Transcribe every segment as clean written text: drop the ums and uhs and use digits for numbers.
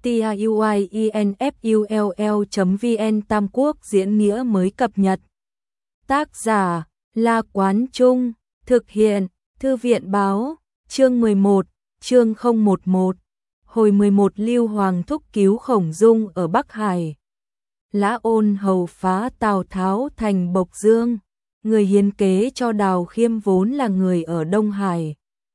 tiuinfull.vn Tam Quốc diễn nghĩa mới cập nhật. Tác giả La Quán Trung, thực hiện Thư viện Báo, chương 11, chương 011. Hồi 11 Lưu Hoàng thúc cứu Khổng Dung ở Bắc Hải. Lã Ôn Hầu phá Tào Tháo thành Bộc Dương, người hiến kế cho Đào Khiêm vốn là người ở Đông Hải.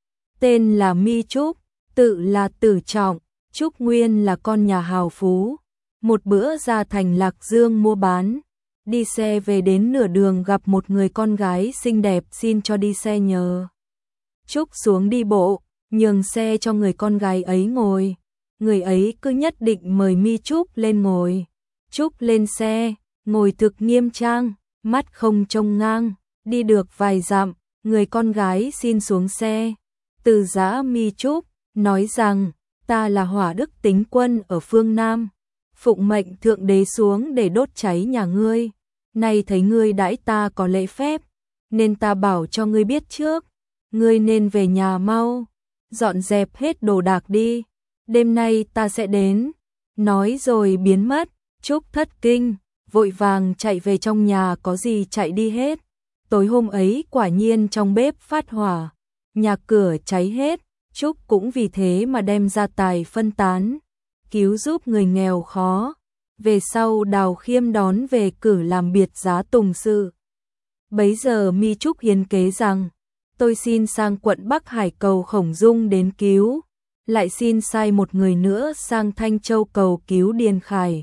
Tên là Mi Trúc, tự là Tử Trọng, Trúc Nguyên là con nhà hào phú. Một bữa ra thành Lạc Dương mua bán, đi xe về đến nửa đường gặp một người con gái xinh đẹp xin cho đi xe nhờ. Trúc xuống đi bộ, nhường xe cho người con gái ấy ngồi. Người ấy cứ nhất định mời Mi Trúc lên ngồi. Trúc lên xe, ngồi thực nghiêm trang, mắt không trông ngang, đi được vài dặm, người con gái xin xuống xe. Từ giã Mi Trúc, nói rằng, ta là Hỏa Đức Tính Quân ở phương Nam, phụng mệnh Thượng Đế xuống để đốt cháy nhà ngươi. Nay thấy ngươi đãi ta có lễ phép, nên ta bảo cho ngươi biết trước, ngươi nên về nhà mau, dọn dẹp hết đồ đạc đi, đêm nay ta sẽ đến. Nói rồi biến mất. Trúc thất kinh, vội vàng chạy về trong nhà, có gì chạy đi hết. Tối hôm ấy quả nhiên trong bếp phát hỏa, nhà cửa cháy hết. Trúc cũng vì thế mà đem gia tài phân tán, cứu giúp người nghèo khó. Về sau Đào Khiêm đón về cử làm biệt giá tùng sự. Bấy giờ Mi Trúc hiến kế rằng, tôi xin sang quận Bắc Hải cầu Khổng Dung đến cứu, lại xin sai một người nữa sang Thanh Châu cầu cứu Điền Khải.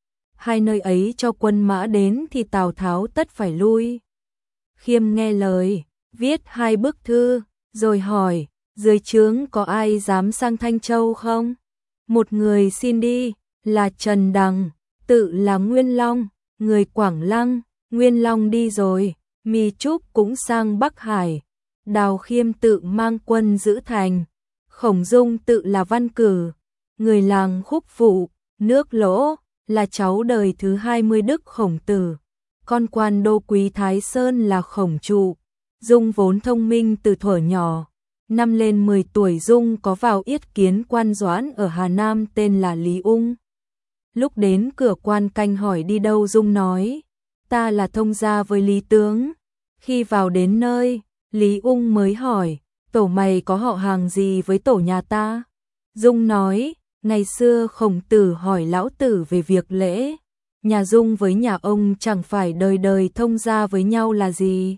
Hai nơi ấy cho quân mã đến thì Tào Tháo tất phải lui. Khiêm nghe lời, viết 2 bức thư, rồi hỏi, dưới trướng có ai dám sang Thanh Châu không? Một người xin đi, là Trần Đằng, tự là Nguyên Long, người Quảng Lăng. Nguyên Long đi rồi, Mi Trúc cũng sang Bắc Hải. Đào Khiêm tự mang quân giữ thành. Khổng Dung tự là Văn Cử, người làng Khúc Phụ, nước Lỗ, là cháu đời thứ 20 Đức Khổng Tử. Con quan đô quý Thái Sơn là Khổng Trụ. Dung vốn thông minh từ thuở nhỏ. Năm lên 10 tuổi Dung có vào yết kiến quan Doãn ở Hà Nam tên là Lý Ung. Lúc đến cửa quan canh hỏi đi đâu, Dung nói, ta là thông gia với Lý Tướng. Khi vào đến nơi, Lý Ung mới hỏi, tổ mày có họ hàng gì với tổ nhà ta? Dung nói, ngày xưa Khổng Tử hỏi lão tử về việc lễ, nhà Dung với nhà ông chẳng phải đời đời thông gia với nhau là gì?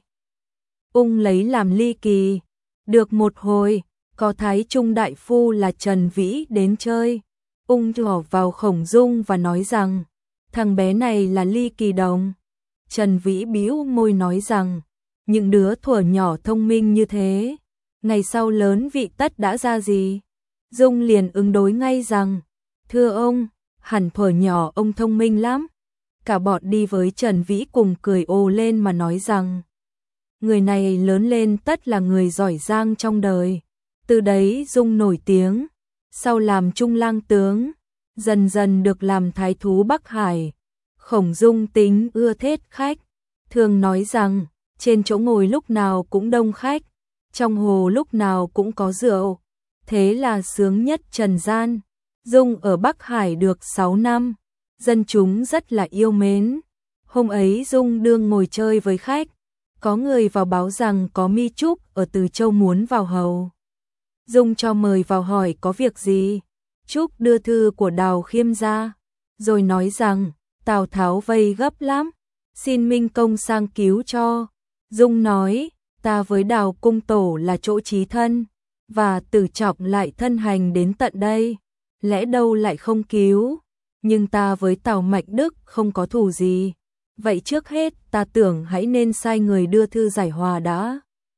Ung lấy làm ly kỳ. Được một hồi, có Thái Trung đại phu là Trần Vĩ đến chơi. Ung trỏ vào Khổng Dung và nói rằng, thằng bé này là Ly Kỳ Đồng. Trần Vĩ bĩu môi nói rằng, những đứa thuở nhỏ thông minh như thế, ngày sau lớn vị tất đã ra gì? Dung liền ứng đối ngay rằng, thưa ông, hẳn thuở nhỏ ông thông minh lắm. Cả bọn đi với Trần Vĩ cùng cười ồ lên mà nói rằng, người này lớn lên tất là người giỏi giang trong đời. Từ đấy Dung nổi tiếng, sau làm trung lang tướng, dần dần được làm thái thú Bắc Hải. Khổng Dung tính ưa thích khách, thường nói rằng, trên chỗ ngồi lúc nào cũng đông khách, trong hồ lúc nào cũng có rượu, thế là sướng nhất trần gian. Dung ở Bắc Hải được 6 năm, dân chúng rất là yêu mến. Hôm ấy Dung đương ngồi chơi với khách, có người vào báo rằng có Mi Trúc ở Từ Châu muốn vào hầu. Dung cho mời vào hỏi có việc gì. Trúc đưa thư của Đào Khiêm ra, rồi nói rằng, Tào Tháo vây gấp lắm, xin Minh Công sang cứu cho. Dung nói, ta với Đào Cung Tổ là chỗ chí thân, và Tử Trọng lại thân hành đến tận đây, lẽ đâu lại không cứu. Nhưng ta với Tào Mạnh Đức không có thù gì, vậy trước hết ta tưởng hãy nên sai người đưa thư giải hòa đã.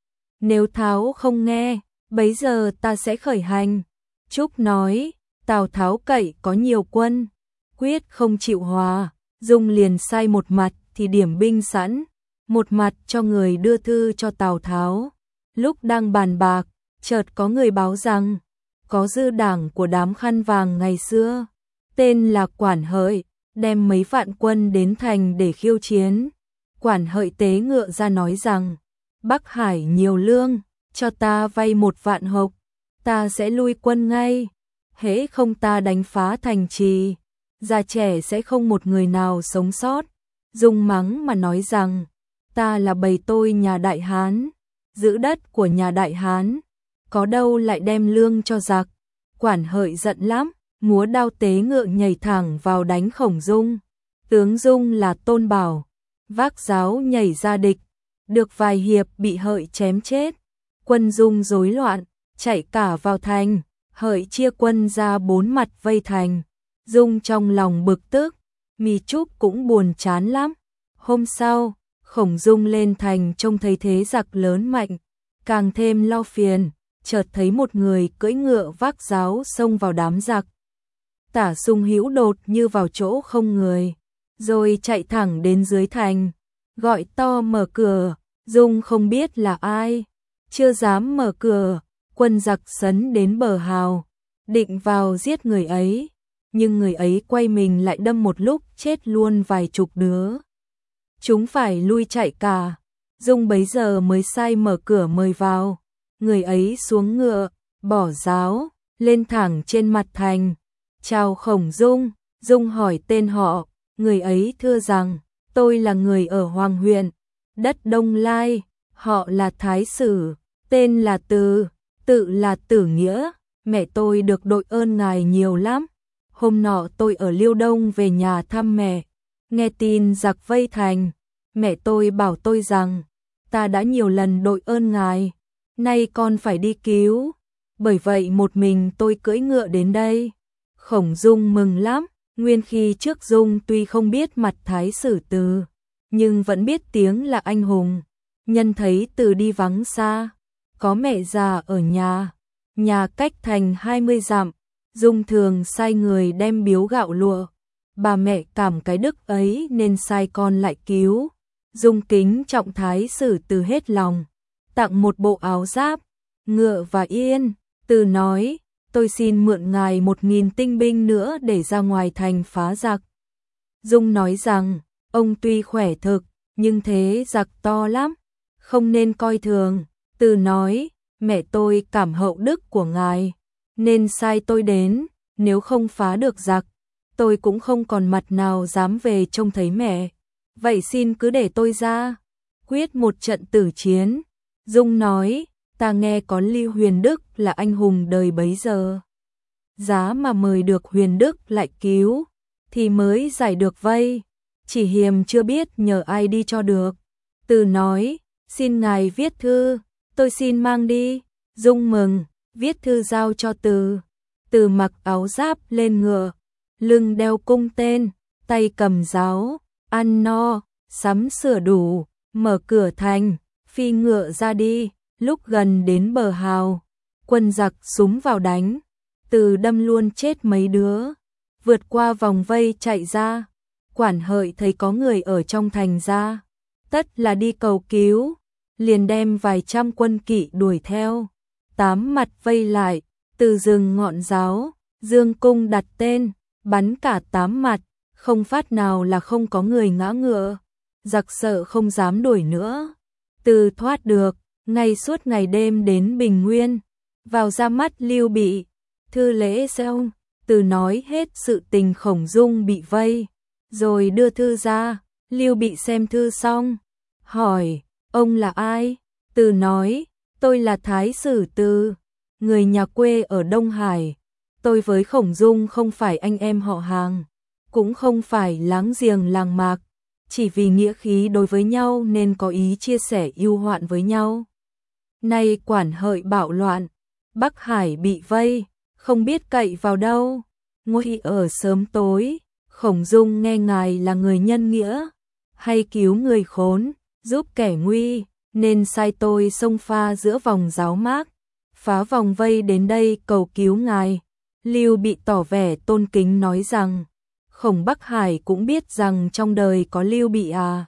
Nếu Tháo không nghe, bấy giờ ta sẽ khởi hành. Trúc nói, Tào Tháo cậy có nhiều quân, quyết không chịu hòa. Dung liền sai một mặt thì điểm binh sẵn, một mặt cho người đưa thư cho Tào Tháo. Lúc đang bàn bạc, chợt có người báo rằng, có dư đảng của đám khăn vàng ngày xưa, tên là Quản Hợi, đem mấy vạn quân đến thành để khiêu chiến. Quản Hợi tế ngựa ra nói rằng, Bắc Hải nhiều lương, cho ta vay 1 vạn hộc, ta sẽ lui quân ngay. hễ không ta đánh phá thành trì, già trẻ sẽ không một người nào sống sót. Dung mắng mà nói rằng, ta là bầy tôi nhà Đại Hán, giữ đất của nhà Đại Hán, có đâu lại đem lương cho giặc. Quản Hợi giận lắm, múa đao tế ngựa nhảy thẳng vào đánh Khổng Dung. Tướng Dung là Tôn Bảo, vác giáo nhảy ra địch, được vài hiệp bị Hợi chém chết. Quân Dung rối loạn, chạy cả vào thành, Hợi chia quân ra 4 mặt vây thành. Dung trong lòng bực tức, Mi Trúc cũng buồn chán lắm. Hôm sau, Khổng Dung lên thành trông thấy thế giặc lớn mạnh, càng thêm lo phiền, chợt thấy một người cưỡi ngựa vác giáo xông vào đám giặc. Tả Sung Hữu đột như vào chỗ không người, rồi chạy thẳng đến dưới thành, gọi to mở cửa. Dung không biết là ai, chưa dám mở cửa. Quân giặc sấn đến bờ hào, định vào giết người ấy, nhưng người ấy quay mình lại đâm một lúc chết luôn vài chục đứa. Chúng phải lui chạy cả. Dung bấy giờ mới sai mở cửa mời vào. Người ấy xuống ngựa, bỏ giáo, lên thẳng trên mặt thành. Chào Khổng Dung. Dung hỏi tên họ. Người ấy thưa rằng, tôi là người ở Hoàng huyện, đất Đông Lai, họ là Thái Sử, tên là Từ, tự là Tử Nghĩa. Mẹ tôi được đội ơn ngài nhiều lắm. Hôm nọ tôi ở Liêu Đông về nhà thăm mẹ, nghe tin giặc vây thành, mẹ tôi bảo tôi rằng, ta đã nhiều lần đội ơn ngài, nay con phải đi cứu, bởi vậy một mình tôi cưỡi ngựa đến đây. Khổng Dung mừng lắm, nguyên khi trước Dung tuy không biết mặt Thái Sử Từ, nhưng vẫn biết tiếng là anh hùng. Nhân thấy Từ đi vắng xa, có mẹ già ở nhà cách thành 20 dặm, Dung thường sai người đem biếu gạo lụa. Bà mẹ cảm cái đức ấy nên sai con lại cứu. Dung kính trọng Thái Sử Từ hết lòng, tặng một bộ áo giáp, ngựa và yên. Từ nói, tôi xin mượn ngài 1000 tinh binh nữa để ra ngoài thành phá giặc. Dung nói rằng, ông tuy khỏe thực, nhưng thế giặc to lắm, không nên coi thường. Từ nói, mẹ tôi cảm hậu đức của ngài, nên sai tôi đến, nếu không phá được giặc, tôi cũng không còn mặt nào dám về trông thấy mẹ. Vậy xin cứ để tôi ra, quyết một trận tử chiến. Dung nói, ta nghe có Lưu Huyền Đức là anh hùng đời bấy giờ, giá mà mời được Huyền Đức lại cứu, thì mới giải được vây, chỉ hiềm chưa biết nhờ ai đi cho được. Từ nói, xin ngài viết thư, tôi xin mang đi. Dung mừng, viết thư giao cho Từ. Từ mặc áo giáp lên ngựa, lưng đeo cung tên, tay cầm giáo, ăn no, sắm sửa đủ, mở cửa thành, phi ngựa ra đi. Lúc gần đến bờ hào, quân giặc súng vào đánh, Từ đâm luôn chết mấy đứa, vượt qua vòng vây chạy ra. Quản Hợi thấy có người ở trong thành ra, tất là đi cầu cứu, liền đem vài trăm quân kỵ đuổi theo. 8 mặt vây lại, Từ dừng ngọn giáo, dương cung đặt tên, bắn cả 8 mặt, không phát nào là không có người ngã ngựa. Giặc sợ không dám đuổi nữa. Từ thoát được, ngay suốt ngày đêm đến Bình Nguyên, vào ra mắt Lưu Bị. Thư lễ xong, Từ nói hết sự tình Khổng Dung bị vây, rồi đưa thư ra. Lưu Bị xem thư xong, hỏi, ông là ai? Từ nói, tôi là Thái Sử Từ, người nhà quê ở Đông Hải. Tôi với Khổng Dung không phải anh em họ hàng, cũng không phải láng giềng làng mạc, chỉ vì nghĩa khí đối với nhau nên có ý chia sẻ ưu hoạn với nhau. Nay Quản Hợi bạo loạn, Bắc Hải bị vây, không biết cậy vào đâu, ngồi ở sớm tối. Khổng Dung nghe ngài là người nhân nghĩa, hay cứu người khốn, giúp kẻ nguy, nên sai tôi xông pha giữa vòng giáo mác, phá vòng vây đến đây cầu cứu ngài. Lưu Bị tỏ vẻ tôn kính nói rằng, Khổng Bắc Hải cũng biết rằng trong đời có Lưu Bị à.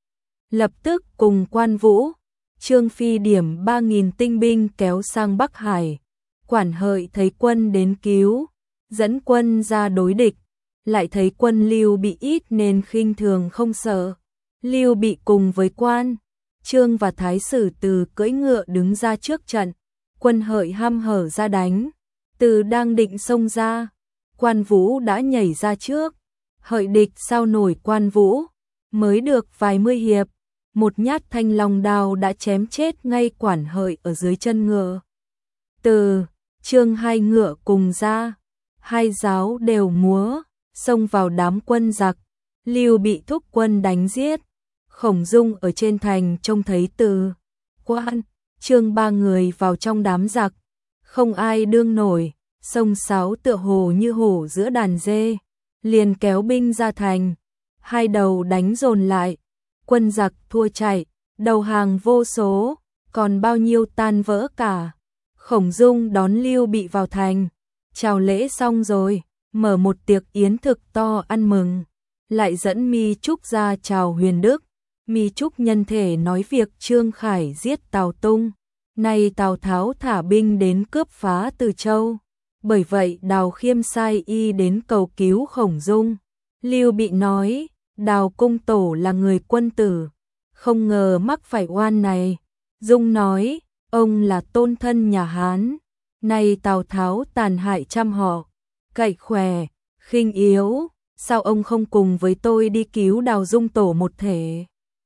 Lập tức cùng Quan Vũ, Trương Phi điểm 3000 tinh binh kéo sang Bắc Hải. Quản Hợi thấy quân đến cứu, dẫn quân ra đối địch, lại thấy quân Lưu Bị ít nên khinh thường không sợ. Lưu Bị cùng với Quan, Trương và Thái Sử Từ cưỡi ngựa đứng ra trước trận, quân Hợi hăm hở ra đánh. Từ đang định xông ra, Quan Vũ đã nhảy ra trước. Hợi địch sao nổi Quan Vũ, mới được vài mươi hiệp, một nhát thanh long đao đã chém chết ngay Quản Hợi ở dưới chân ngựa. Từ Trương hai ngựa cùng ra, hai giáo đều múa, xông vào đám quân giặc. Lưu Bị thúc quân đánh giết. Khổng Dung ở trên thành trông thấy Từ, Quan, Trương ba người vào trong đám giặc, không ai đương nổi, xông xáo tựa hồ như hổ giữa đàn dê, liền kéo binh ra thành, hai đầu đánh dồn lại, quân giặc thua chạy, đầu hàng vô số, còn bao nhiêu tan vỡ cả. Khổng Dung đón Lưu Bị vào thành, chào lễ xong rồi, mở một tiệc yến thực to ăn mừng, lại dẫn Mi Trúc ra chào Huyền Đức. Mi Trúc nhân thể nói việc Trương Khải giết Tào Tung, nay Tào Tháo thả binh đến cướp phá Từ Châu, bởi vậy Đào Khiêm sai y đến cầu cứu Khổng Dung. Lưu Bị nói, Đào cung tổ là người quân tử, không ngờ mắc phải oan này. Dung nói, ông là tôn thân nhà Hán, nay Tào Tháo tàn hại trăm họ, cậy khỏe, khinh yếu, sao ông không cùng với tôi đi cứu Đào Dung tổ một thể?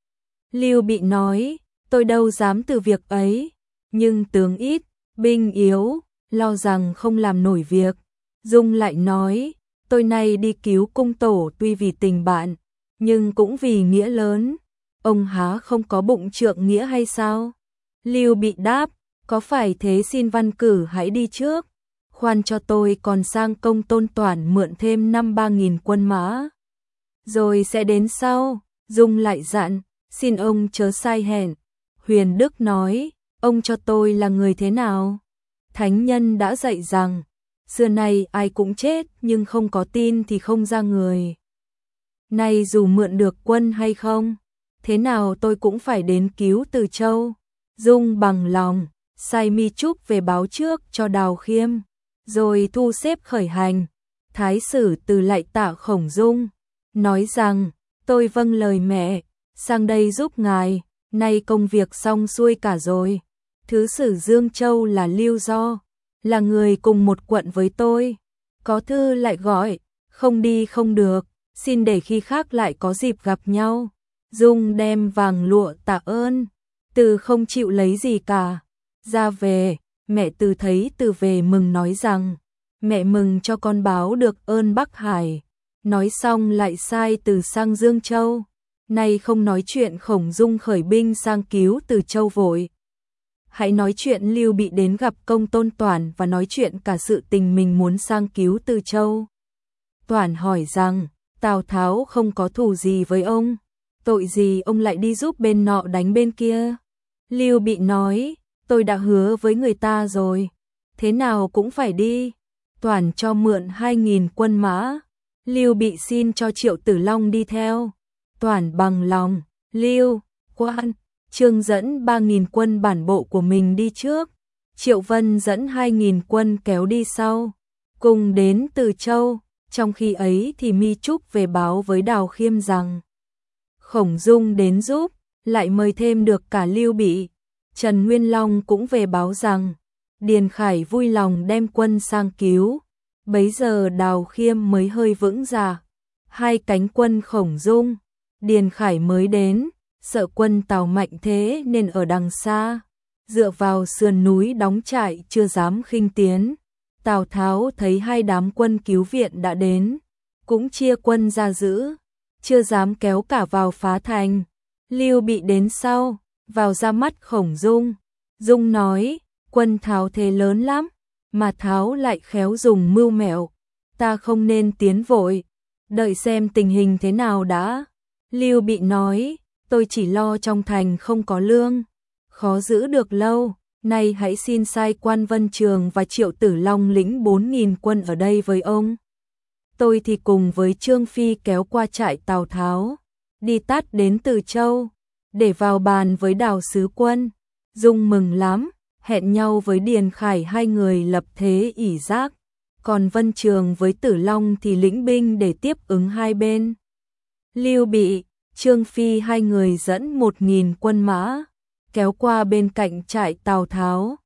Lưu Bị nói, tôi đâu dám từ việc ấy, nhưng tướng ít, binh yếu, lo rằng không làm nổi việc. Dung lại nói, tôi nay đi cứu cung tổ tuy vì tình bạn, nhưng cũng vì nghĩa lớn, ông há không có bụng trượng nghĩa hay sao? Lưu Bị đáp, có phải thế xin Văn Cử hãy đi trước, khoan cho tôi còn sang công Tôn Toản mượn thêm 5-3 nghìn quân mã, rồi sẽ đến sau. Dung lại dặn, xin ông chớ sai hẹn. Huyền Đức nói, ông cho tôi là người thế nào? Thánh nhân đã dạy rằng, xưa nay ai cũng chết nhưng không có tin thì không ra người. Nay dù mượn được quân hay không, thế nào tôi cũng phải đến cứu Từ Châu. Dung bằng lòng, sai Mi Trúc về báo trước cho Đào Khiêm, rồi thu xếp khởi hành. Thái sử Từ lại tạ Khổng Dung, nói rằng, tôi vâng lời mẹ, sang đây giúp ngài, nay công việc xong xuôi cả rồi. Thứ sử Dương Châu là Lưu Do, là người cùng một quận với tôi, có thư lại gọi, không đi không được, xin để khi khác lại có dịp gặp nhau. Dung đem vàng lụa tạ ơn, Từ không chịu lấy gì cả. Ra về, mẹ Từ thấy Từ về mừng nói rằng, mẹ mừng cho con báo được ơn Bắc Hải. Nói xong lại sai Từ sang Dương Châu, nay không nói chuyện Khổng Dung khởi binh sang cứu Từ Châu vội. Hãy nói chuyện Lưu Bị đến gặp công Tôn Toản và nói chuyện cả sự tình mình muốn sang cứu Từ Châu. Toản hỏi rằng, Tào Tháo không có thù gì với ông, tội gì ông lại đi giúp bên nọ đánh bên kia? Lưu Bị nói, tôi đã hứa với người ta rồi, thế nào cũng phải đi. Toản cho mượn 2.000 quân mã, Lưu Bị xin cho Triệu Tử Long đi theo. Toản bằng lòng, Lưu, Quan, Trương dẫn 3.000 quân bản bộ của mình đi trước, Triệu Vân dẫn 2.000 quân kéo đi sau, cùng đến Từ Châu. Trong khi ấy thì Mi Trúc về báo với Đào Khiêm rằng, Khổng Dung đến giúp, lại mời thêm được cả Lưu Bị. Trần Nguyên Long cũng về báo rằng, Điền Khải vui lòng đem quân sang cứu. Bấy giờ Đào Khiêm mới hơi vững dạ. Hai cánh quân Khổng Dung, Điền Khải mới đến, sợ quân Tào mạnh thế nên ở đằng xa, dựa vào sườn núi đóng trại chưa dám khinh tiến. Tào Tháo thấy hai đám quân cứu viện đã đến, cũng chia quân ra giữ, chưa dám kéo cả vào phá thành. Lưu Bị đến sau, vào ra mắt Khổng Dung. Dung nói, quân Tháo thế lớn lắm, mà Tháo lại khéo dùng mưu mẹo, ta không nên tiến vội, đợi xem tình hình thế nào đã. Lưu Bị nói, tôi chỉ lo trong thành không có lương, khó giữ được lâu, nay hãy xin sai Quan Vân Trường và Triệu Tử Long lĩnh 4.000 quân ở đây với ông. Tôi thì cùng với Trương Phi kéo qua trại Tào Tháo, đi tắt đến Từ Châu, để vào bàn với Đào sứ quân. Dung mừng lắm, hẹn nhau với Điền Khải hai người lập thế ỷ giác, còn Vân Trường với Tử Long thì lĩnh binh để tiếp ứng hai bên. Lưu Bị, Trương Phi hai người dẫn 1.000 quân mã, kéo qua bên cạnh trại Tào Tháo.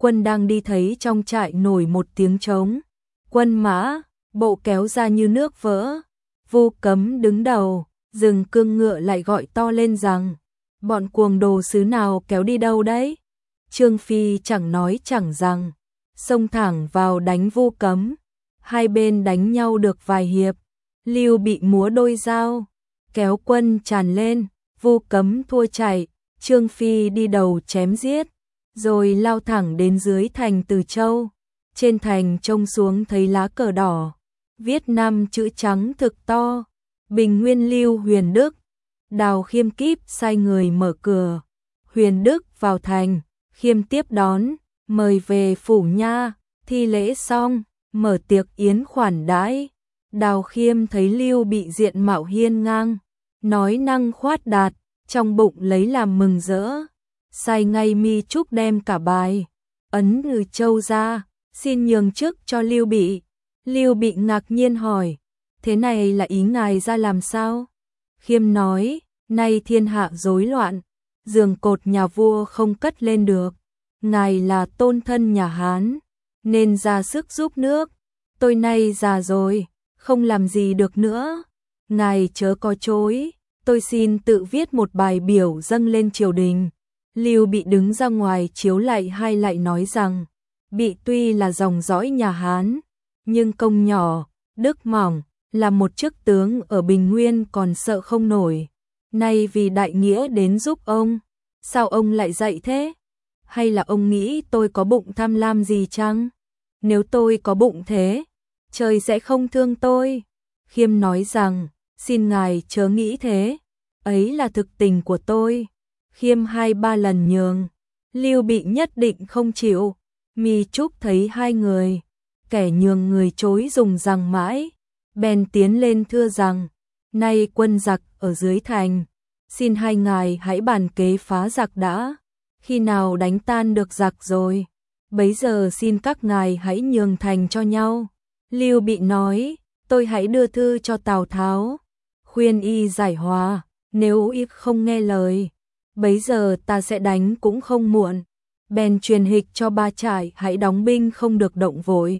Quân đang đi thấy trong trại nổi một tiếng trống. Quân mã, bộ kéo ra như nước vỡ. Vu Cấm đứng đầu, dừng cương ngựa lại gọi to lên rằng: bọn cuồng đồ sứ nào kéo đi đâu đấy? Trương Phi chẳng nói chẳng rằng, xông thẳng vào đánh Vu Cấm. Hai bên đánh nhau được vài hiệp, Lưu Bị múa đôi dao, kéo quân tràn lên, Vu Cấm thua chạy, Trương Phi đi đầu chém giết, rồi lao thẳng đến dưới thành Từ Châu. Trên thành trông xuống thấy lá cờ đỏ, viết 5 chữ trắng thực to: Bình Nguyên Lưu Huyền Đức. Đào Khiêm kíp sai người mở cửa, Huyền Đức vào thành, Khiêm tiếp đón, mời về phủ nha, thi lễ xong, mở tiệc yến khoản đãi. Đào Khiêm thấy Lưu Bị diện mạo hiên ngang, nói năng khoát đạt, trong bụng lấy làm mừng rỡ, sai ngay Mi Trúc đem cả bài ấn Từ Châu ra, xin nhường chức cho Lưu Bị. Lưu Bị ngạc nhiên hỏi: thế này là ý ngài ra làm sao? Khiêm nói: nay thiên hạ rối loạn, giường cột nhà vua không cất lên được, ngài là tôn thân nhà Hán, nên ra sức giúp nước. Tôi nay già rồi, không làm gì được nữa, ngài chớ có chối, tôi xin tự viết một bài biểu dâng lên triều đình. Lưu Bị đứng ra ngoài chiếu lại hai lại nói rằng: Bị tuy là dòng dõi nhà Hán, nhưng công nhỏ, đức mỏng, là một chức tướng ở Bình Nguyên còn sợ không nổi. Nay vì đại nghĩa đến giúp ông, sao ông lại dạy thế? Hay là ông nghĩ tôi có bụng tham lam gì chăng? Nếu tôi có bụng thế, trời sẽ không thương tôi. Khiêm nói rằng: xin ngài chớ nghĩ thế, ấy là thực tình của tôi. Khiêm 2-3 lần nhường, Lưu Bị nhất định không chịu. Mi Trúc thấy hai người, kẻ nhường người chối dùng rằng mãi, bèn tiến lên thưa rằng: nay quân giặc ở dưới thành, xin hai ngài hãy bàn kế phá giặc đã, khi nào đánh tan được giặc rồi, bấy giờ xin các ngài hãy nhường thành cho nhau. Lưu Bị nói: tôi hãy đưa thư cho Tào Tháo, khuyên y giải hòa, nếu y không nghe lời, bấy giờ ta sẽ đánh cũng không muộn. Bèn truyền hịch cho ba trại hãy đóng binh không được động vội.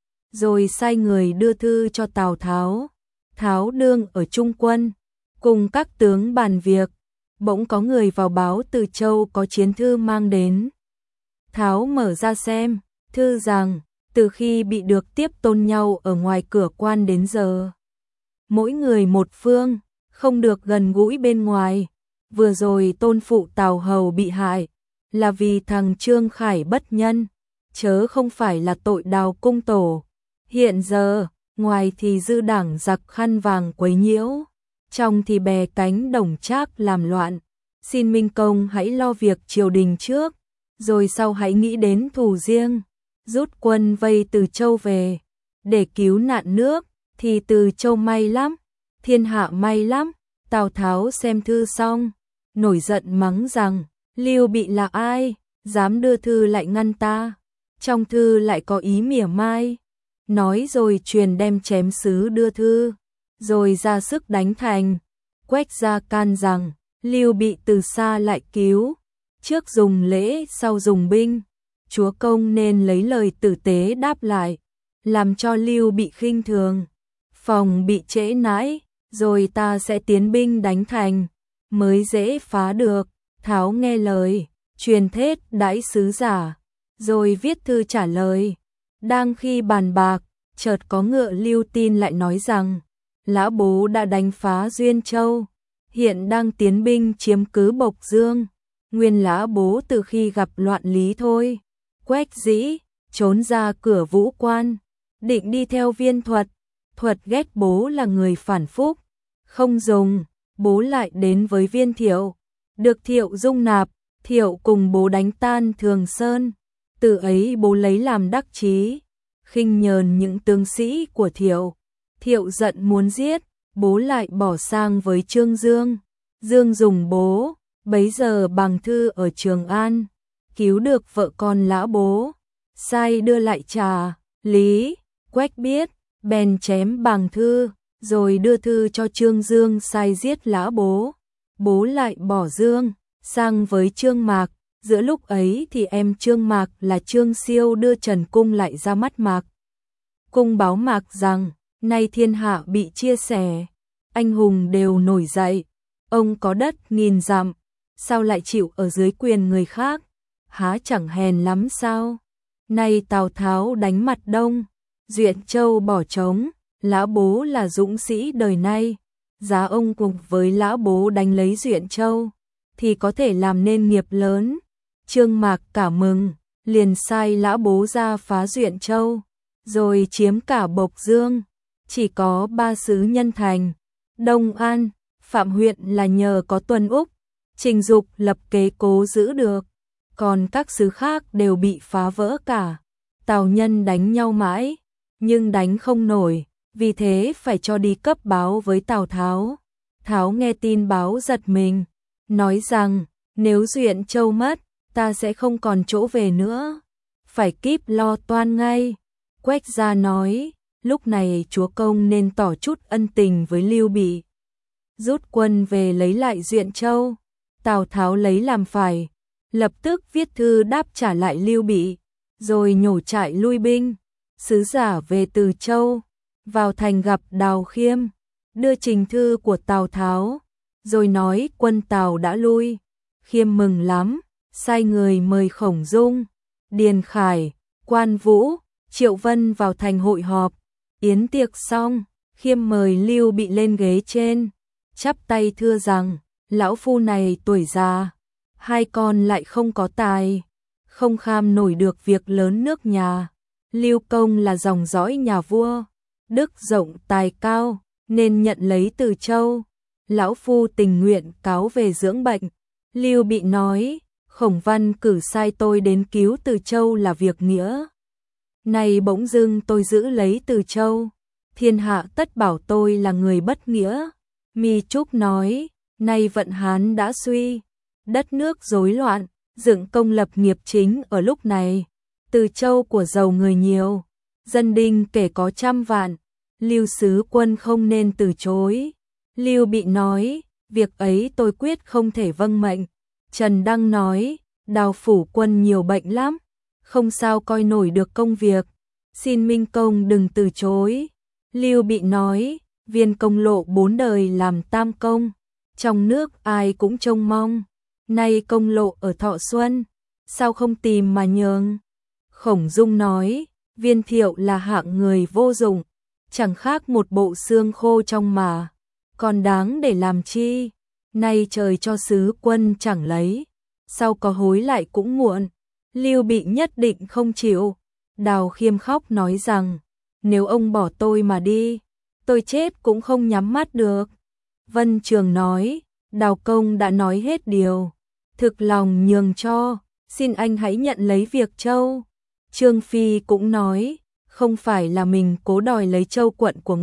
Rồi sai người đưa thư cho Tào Tháo. Tháo đương ở trung quân, cùng các tướng bàn việc, bỗng có người vào báo Từ Châu có chiến thư mang đến. Tháo mở ra xem, thư rằng: từ khi bị được tiếp tôn nhau ở ngoài cửa quan đến giờ, mỗi người một phương, không được gần gũi bên ngoài. Vừa rồi tôn phụ Tào hầu bị hại, là vì thằng Trương Khải bất nhân, chớ không phải là tội Đào cung tổ. Hiện giờ, ngoài thì dư đảng giặc khăn vàng quấy nhiễu, trong thì bè cánh Đồng Trác làm loạn. Xin Minh Công hãy lo việc triều đình trước, rồi sau hãy nghĩ đến thù riêng. Rút quân vây Từ Châu về, để cứu nạn nước, thì Từ Châu may lắm, thiên hạ may lắm. Tào Tháo xem thư xong, nổi giận mắng rằng: Lưu Bị là ai, dám đưa thư lại ngăn ta? Trong thư lại có ý mỉa mai. Nói rồi truyền đem chém sứ đưa thư, rồi ra sức đánh thành. Quách gia can rằng: Lưu Bị từ xa lại cứu, trước dùng lễ sau dùng binh, chúa công nên lấy lời tử tế đáp lại, làm cho Lưu Bị khinh thường, phòng bị trễ nãi, rồi ta sẽ tiến binh đánh thành, mới dễ phá được. Tháo nghe lời, truyền thết đãi sứ giả, rồi viết thư trả lời. Đang khi bàn bạc, chợt có ngựa lưu tin lại nói rằng: Lã Bố đã đánh phá Duyên Châu, hiện đang tiến binh chiếm cứ Bộc Dương. Nguyên Lã Bố từ khi gặp loạn lý thôi. Quách Dĩ trốn ra cửa Vũ Quan, định đi theo Viên Thuật. Thuật ghét Bố là người phản phúc, không dùng. Bố lại đến với Viên Thiệu, được Thiệu dung nạp. Thiệu cùng Bố đánh tan Thường Sơn, từ ấy Bố lấy làm đắc chí, khinh nhờn những tướng sĩ của Thiệu. Thiệu giận muốn giết, Bố lại bỏ sang với Trương Dương. Dương dùng Bố, bấy giờ bằng thư ở Trường An, cứu được vợ con Lã Bố, sai đưa lại trà. Lý Quách biết, bèn chém bằng thư, rồi đưa thư cho Trương Dương sai giết Lã Bố. Bố lại bỏ Dương sang với Trương Mạc, Giữa lúc ấy thì em Trương Mạc là Trương Siêu đưa Trần Cung lại ra mắt Mạc Cung báo Mạc rằng, nay thiên hạ bị chia sẻ, anh hùng đều nổi dậy, ông có đất nghìn dặm, sao lại chịu ở dưới quyền người khác, há chẳng hèn lắm sao? Nay Tào Tháo đánh mặt Đông, Duyện Châu bỏ trống, Lã Bố là dũng sĩ đời nay, giá ông cùng với Lã Bố đánh lấy Duyện Châu, thì có thể làm nên nghiệp lớn. Trương Mạc cả mừng, liền sai Lã Bố ra phá Duyện Châu, rồi chiếm cả Bộc Dương. Chỉ có 3 xứ Nhân Thành, Đông An, Phạm huyện là nhờ có Tuân Úc, Trình Dục lập kế cố giữ được, còn các xứ khác đều bị phá vỡ cả. Tào Nhân đánh nhau mãi, nhưng đánh không nổi, vì thế phải cho đi cấp báo với Tào Tháo. Tháo nghe tin báo giật mình, nói rằng, nếu Duyện Châu mất, ta sẽ không còn chỗ về nữa, phải kíp lo toan ngay. Quách gia nói, lúc này chúa công nên tỏ chút ân tình với Lưu Bị, rút quân về lấy lại Duyện Châu. Tào Tháo lấy làm phải, lập tức viết thư đáp trả lại Lưu Bị, rồi nhổ trại lui binh. Sứ giả về Từ Châu, vào thành gặp Đào Khiêm, đưa trình thư của Tào Tháo, rồi nói quân Tào đã lui. Khiêm mừng lắm, sai người mời Khổng Dung, Điền Khải, Quan Vũ, Triệu Vân vào thành hội họp. Yến tiệc xong, Khiêm mời Lưu Bị lên ghế trên, chắp tay thưa rằng, lão phu này tuổi già, hai con lại không có tài, không kham nổi được việc lớn nước nhà. Lưu công là dòng dõi nhà vua, đức rộng tài cao, nên nhận lấy Từ Châu. Lão phu tình nguyện cáo về dưỡng bệnh. Lưu Bị nói, Khổng Văn cử sai tôi đến cứu Từ Châu là việc nghĩa. Này bỗng dưng tôi giữ lấy Từ Châu, thiên hạ tất bảo tôi là người bất nghĩa. Mi Trúc nói, nay vận Hán đã suy, đất nước rối loạn, dựng công lập nghiệp chính ở lúc này. Từ Châu của giàu người nhiều, dân đinh kể có 100 vạn, Lưu sứ quân không nên từ chối. Lưu Bị nói, việc ấy tôi quyết không thể vâng mệnh. Trần Đăng nói, Đào phủ quân nhiều bệnh lắm, không sao coi nổi được công việc, xin Minh công đừng từ chối. Lưu Bị nói, Viên công lộ 4 đời làm tam công, trong nước ai cũng trông mong, nay công lộ ở Thọ Xuân, sao không tìm mà nhường. Khổng Dung nói, Viên Thiệu là hạng người vô dụng, chẳng khác một bộ xương khô trong mà, còn đáng để làm chi, nay trời cho sứ quân chẳng lấy, sau có hối lại cũng muộn. Lưu Bị nhất định không chịu. Đào Khiêm khóc nói rằng, nếu ông bỏ tôi mà đi, tôi chết cũng không nhắm mắt được. Vân Trường nói, Đào công đã nói hết điều, thực lòng nhường cho, xin anh hãy nhận lấy việc Châu. Trương Phi cũng nói, không phải là mình cố đòi lấy Châu quận của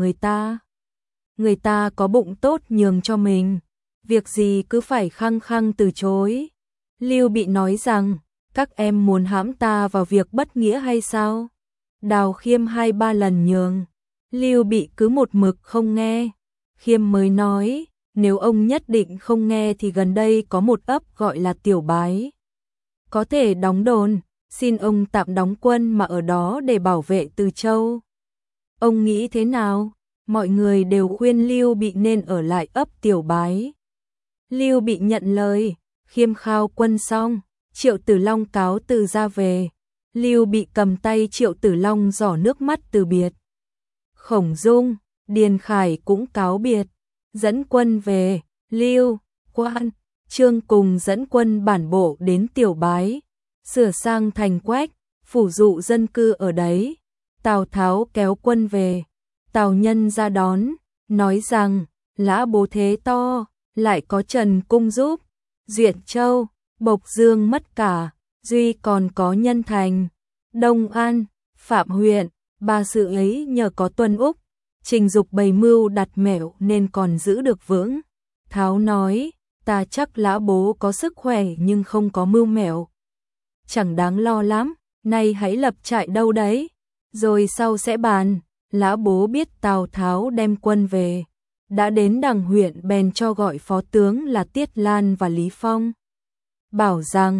người ta có bụng tốt nhường cho mình, việc gì cứ phải khăng khăng từ chối. Lưu Bị nói rằng, các em muốn hãm ta vào việc bất nghĩa hay sao? Đào Khiêm 2-3 lần nhường, Lưu Bị cứ một mực không nghe. Khiêm mới nói, nếu ông nhất định không nghe thì gần đây có một ấp gọi là Tiểu Bái, có thể đóng đồn, xin ông tạm đóng quân mà ở đó để bảo vệ Từ Châu. Ông nghĩ thế nào? Mọi người đều khuyên Lưu Bị nên ở lại ấp Tiểu Bái. Lưu Bị nhận lời. Khiêm khao quân xong, Triệu Tử Long cáo từ ra về. Lưu Bị cầm tay Triệu Tử Long giỏ nước mắt từ biệt. Khổng Dung, Điền Khải cũng cáo biệt, dẫn quân về. Lưu, Quan, Trương cùng dẫn quân bản bộ đến Tiểu Bái, sửa sang thành Quách, phủ dụ dân cư ở đấy. Tào Tháo kéo quân về, Tào Nhân ra đón, nói rằng, Lã Bố thế to, lại có Trần Cung giúp, Duyện Châu, Bộc Dương mất cả, duy còn có Nhân Thành, Đông An, Phạm huyện, ba sự ấy nhờ có Tuân Úc, Trình Dục bày mưu đặt mẹo nên còn giữ được vững. Tháo nói, ta chắc Lã Bố có sức khỏe nhưng không có mưu mẹo, chẳng đáng lo lắm, nay hãy lập trại đâu đấy, rồi sau sẽ bàn. Lã Bố biết Tào Tháo đem quân về, đã đến Đằng huyện bèn cho gọi phó tướng là Tiết Lan và Lý Phong, bảo rằng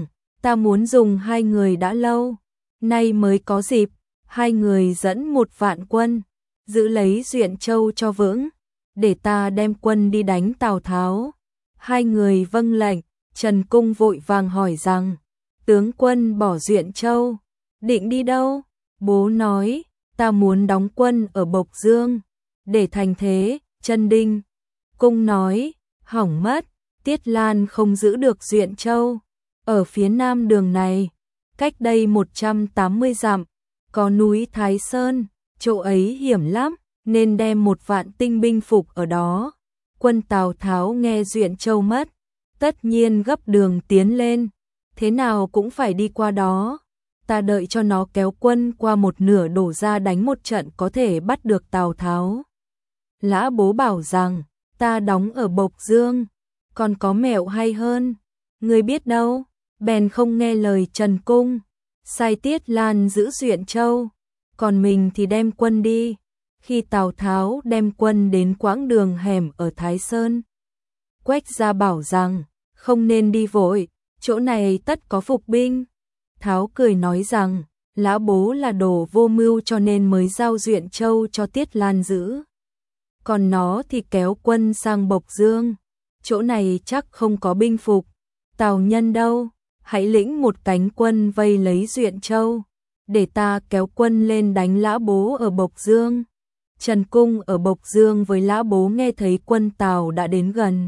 ta muốn dùng hai người đã lâu, nay mới có dịp, hai người dẫn 1.000 quân, giữ lấy Duyện Châu cho vững, để ta đem quân đi đánh Tào Tháo. Hai người vâng lệnh, Trần Cung vội vàng hỏi rằng, tướng quân bỏ Duyện Châu, định đi đâu? Bố nói, ta muốn đóng quân ở Bộc Dương, để thành thế. Trần Đinh Cung nói, hỏng mất, Tiết Lan không giữ được Duyện Châu. Ở phía nam đường này, cách đây 180 dặm, có núi Thái Sơn, chỗ ấy hiểm lắm, nên đem 1.000 tinh binh phục ở đó. Quân Tào Tháo nghe Duyện Châu mất, tất nhiên gấp đường tiến lên, thế nào cũng phải đi qua đó. Ta đợi cho nó kéo quân qua một nửa đổ ra đánh một trận có thể bắt được Tào Tháo. Lã Bố bảo rằng, ta đóng ở Bộc Dương, còn có mẹo hay hơn, ngươi biết đâu. Bèn không nghe lời Trần Cung, sai Tiết Lan giữ Duyện Châu, còn mình thì đem quân đi. Khi Tào Tháo đem quân đến quãng đường hẻm ở Thái Sơn, Quách Gia bảo rằng, không nên đi vội, chỗ này tất có phục binh. Tháo cười nói rằng, Lã Bố là đồ vô mưu cho nên mới giao Duyện Châu cho Tiết Lan giữ. Còn nó thì kéo quân sang Bộc Dương, chỗ này chắc không có binh phục. Tào nhân đâu, hãy lĩnh một cánh quân vây lấy Duyện Châu, để ta kéo quân lên đánh Lã Bố ở Bộc Dương. Trần Cung ở Bộc Dương với Lã Bố nghe thấy quân Tào đã đến gần,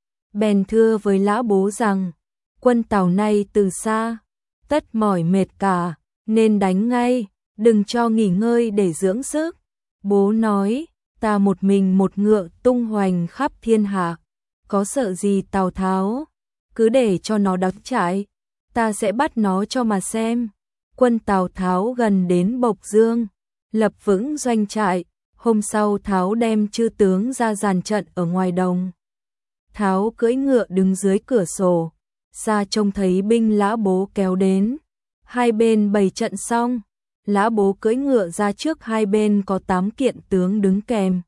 bèn thưa với Lã Bố rằng, quân Tào nay từ xa, tất mỏi mệt cả, nên đánh ngay, đừng cho nghỉ ngơi để dưỡng sức. Bố nói, ta một mình một ngựa tung hoành khắp thiên hạ, có sợ gì Tào Tháo, cứ để cho nó đóng trại, ta sẽ bắt nó cho mà xem. Quân Tào Tháo gần đến Bộc Dương, lập vững doanh trại. Hôm sau Tháo đem chư tướng ra dàn trận ở ngoài đồng. Tháo cưỡi ngựa đứng dưới cửa sổ, xa trông thấy binh Lã Bố kéo đến. Hai bên bày trận xong, Lã Bố cưỡi ngựa ra trước, hai bên có 8 kiện tướng đứng kèm.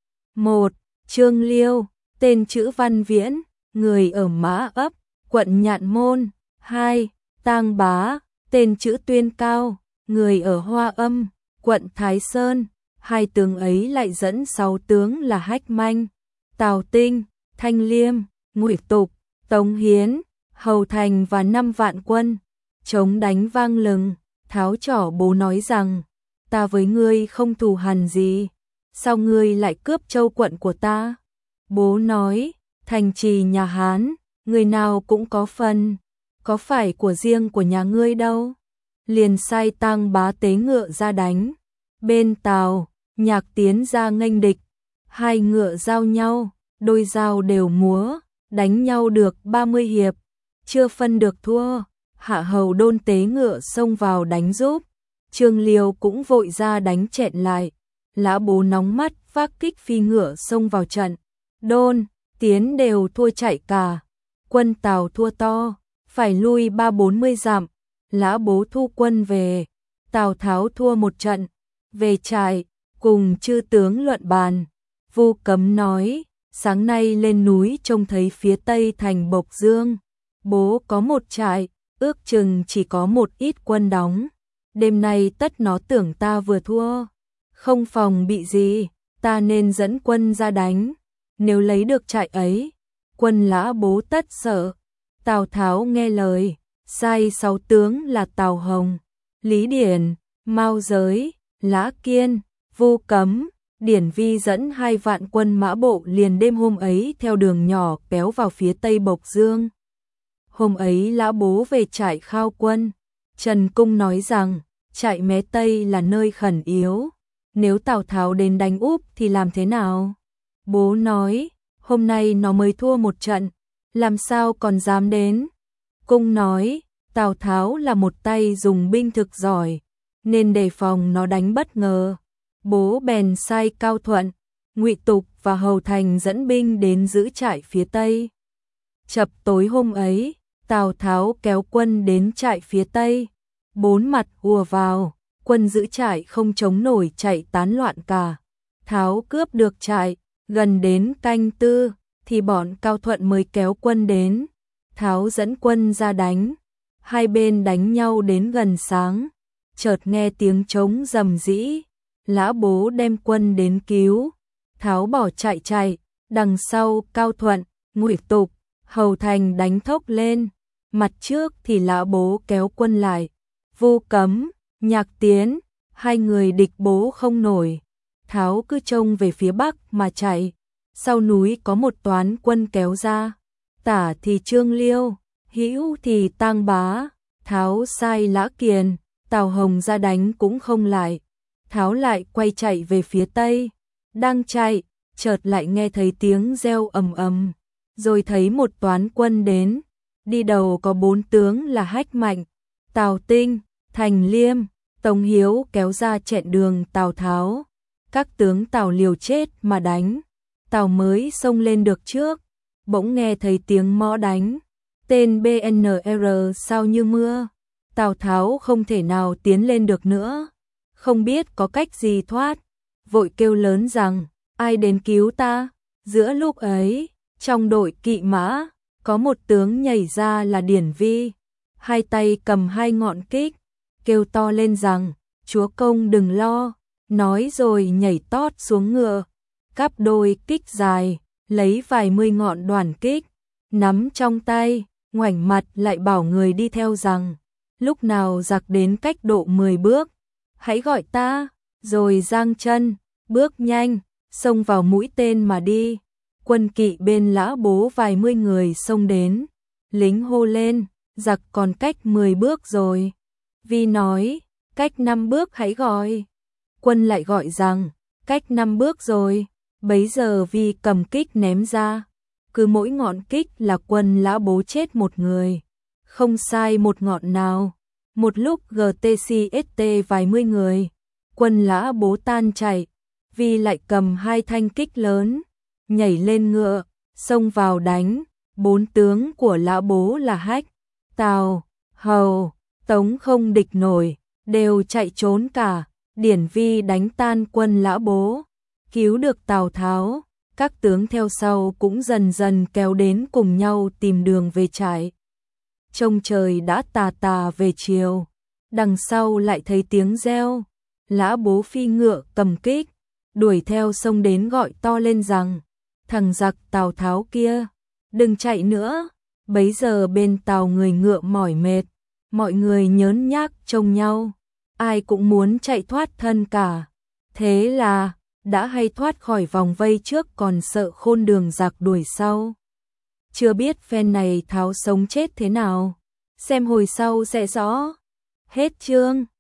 1. Trương Liêu, tên chữ Văn Viễn, người ở Mã Ấp, quận Nhạn Môn. 2. Tang Bá, tên chữ Tuyên Cao, người ở Hoa Âm, quận Thái Sơn. Hai tướng ấy lại dẫn 6 tướng là Hách Manh, Tào Tinh, Thanh Liêm, Ngụy Tục, Tống Hiến, Hầu Thành và 5.000 quân, chống đánh vang lừng. Tháo trỏ bố nói rằng, ta với ngươi không thù hằn gì, sao ngươi lại cướp châu quận của ta? Bố nói, thành trì nhà Hán, người nào cũng có phần, có phải của riêng của nhà ngươi đâu. Liền sai Tang Bá tế ngựa ra đánh. Bên Tào, Nhạc tiến ra nghênh địch, hai ngựa giao nhau, đôi dao đều múa, đánh nhau được 30 hiệp, chưa phân được thua. Hạ hầu Đôn tế ngựa xông vào đánh giúp, Trương Liêu cũng vội ra đánh chẹn lại. Lã Bố nóng mắt vác kích phi ngựa xông vào trận, Đôn, Tiến đều thua chạy cả. Quân Tào thua to, phải lui 30-40 dặm. Lã Bố thu quân về, Tào Tháo thua một trận, về trại cùng chư tướng luận bàn. Vu Cấm nói, sáng nay lên núi trông thấy phía tây thành Bộc Dương, bố có một trại, ước chừng chỉ có một ít quân đóng. Đêm nay tất nó tưởng ta vừa thua, không phòng bị gì, ta nên dẫn quân ra đánh. Nếu lấy được trại ấy, quân Lã Bố tất sợ. Tào Tháo nghe lời, sai 6 tướng là Tào Hồng, Lý Điển, Mao Giới, Lã Kiên, Vu Cấm, Điển Vi dẫn 2.000 quân mã bộ liền đêm hôm ấy theo đường nhỏ kéo vào phía tây Bộc Dương. Hôm ấy Lã Bố về trại khao quân, Trần Cung nói rằng trại Mé Tây là nơi khẩn yếu, nếu Tào Tháo đến đánh úp thì làm thế nào? Bố nói, hôm nay nó mới thua một trận, làm sao còn dám đến? Cung nói, Tào Tháo là một tay dùng binh thực giỏi, nên đề phòng nó đánh bất ngờ. Bố bèn sai Cao Thuận, Ngụy Tục và Hầu Thành dẫn binh đến giữ trại phía tây. Chập tối hôm ấy, Tào Tháo kéo quân đến trại phía tây, 4 mặt ùa vào, quân giữ trại không chống nổi chạy tán loạn cả. Tháo cướp được trại, gần đến canh tư, thì bọn Cao Thuận mới kéo quân đến. Tháo dẫn quân ra đánh, Hai bên đánh nhau đến gần sáng, chợt nghe tiếng trống rầm rĩ, Lã Bố đem quân đến cứu. Tháo bỏ chạy, đằng sau Cao Thuận, Ngụy Tục, Hầu Thành đánh thốc lên, mặt trước thì Lã Bố kéo quân lại. Vu Cấm, Nhạc Tiến, hai người địch bố không nổi. Tháo cứ trông về phía bắc mà chạy, sau núi có một toán quân kéo ra, tả thì Trương Liêu, hữu thì Tang Bá. Tháo sai Lã Kiền, Tào Hồng ra đánh cũng không lại. Tháo lại quay chạy về phía tây, đang chạy, chợt lại nghe thấy tiếng reo ầm ầm, rồi thấy một toán quân đến, đi đầu có 4 tướng là Hách Mạnh, Tào Tinh, Thành Liêm, Tống Hiếu kéo ra chẹn đường Tào Tháo. Các tướng Tào liều chết mà đánh, Tào mới xông lên được trước, bỗng nghe thấy tiếng mõ đánh, tên BNR sao như mưa. Tào Tháo không thể nào tiến lên được nữa, không biết có cách gì thoát, vội kêu lớn rằng, ai đến cứu ta. Giữa lúc ấy, trong đội kỵ mã, có một tướng nhảy ra là Điển Vi, hai tay cầm 2 ngọn kích, kêu to lên rằng, chúa công đừng lo, nói rồi nhảy tót xuống ngựa, cắp đôi kích dài, lấy vài 10 ngọn đoàn kích, nắm trong tay, ngoảnh mặt lại bảo người đi theo rằng, lúc nào giặc đến cách độ 10 bước, hãy gọi ta, rồi giang chân, bước nhanh, xông vào mũi tên mà đi. Quân kỵ bên Lã Bố vài 10 người xông đến, lính hô lên, giặc còn cách 10 bước rồi. Vi nói, cách 5 bước hãy gọi. Quân lại gọi rằng, cách 5 bước rồi. Bấy giờ Vi cầm kích ném ra, cứ mỗi ngọn kích là quân Lã Bố chết một người, không sai một ngọn nào. Một lúc GTCST vài 10 người, quân Lã Bố tan chạy, Vi lại cầm 2 thanh kích lớn, nhảy lên ngựa, xông vào đánh. 4 tướng của Lã Bố là Hách, Tào, Hầu, Tống không địch nổi, đều chạy trốn cả. Điển Vi đánh tan quân Lã Bố, cứu được Tào Tháo, các tướng theo sau cũng dần dần kéo đến cùng nhau tìm đường về trại. Trông trời đã tà về chiều, đằng sau lại thấy tiếng reo, Lã Bố phi ngựa cầm kích, đuổi theo xông đến gọi to lên rằng, thằng giặc Tào Tháo kia, đừng chạy nữa. Bấy giờ bên Tào người ngựa mỏi mệt, mọi người nhớn nhác trông nhau, ai cũng muốn chạy thoát thân cả. Thế là, đã hay thoát khỏi vòng vây trước còn sợ khôn đường giặc đuổi sau. Chưa biết phen này Tháo sống chết thế nào, xem hồi sau sẽ rõ. Hết chương.